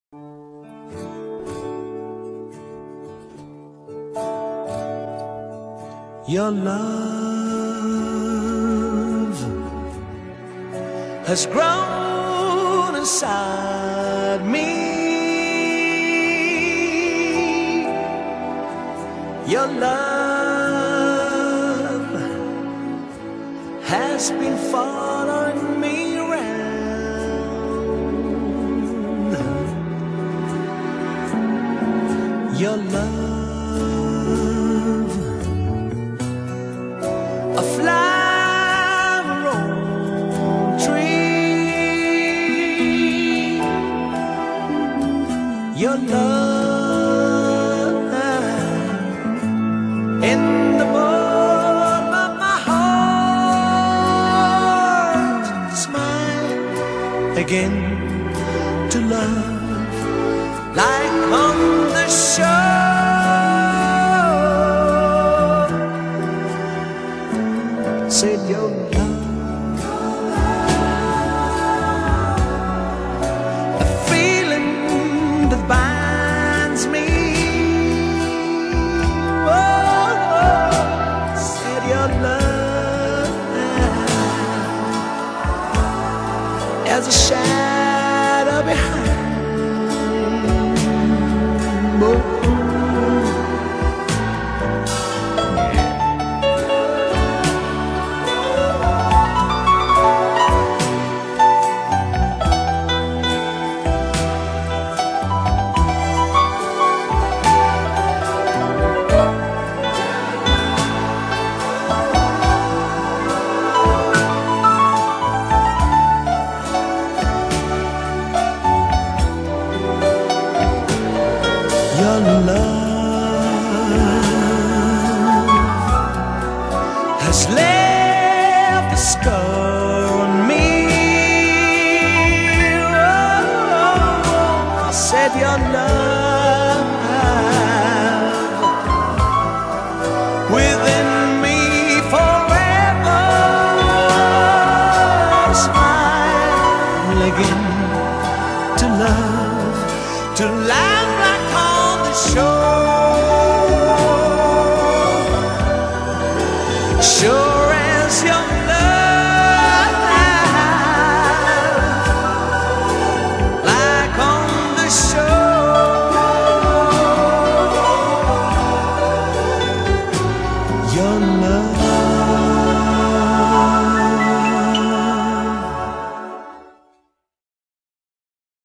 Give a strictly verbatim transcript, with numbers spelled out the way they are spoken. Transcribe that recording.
Your love has grown inside me. Your love has been following me around. Your love, a flower on tree. Your love in the bottom of my heart. Smile again to love like on the shore. Said your love, a feeling that binds me. Oh, oh. Said your love as a shadow behind. Oh. Your love has left a scar on me. Oh, I said your love within me forever. Smile again to love, to laugh like on the shore.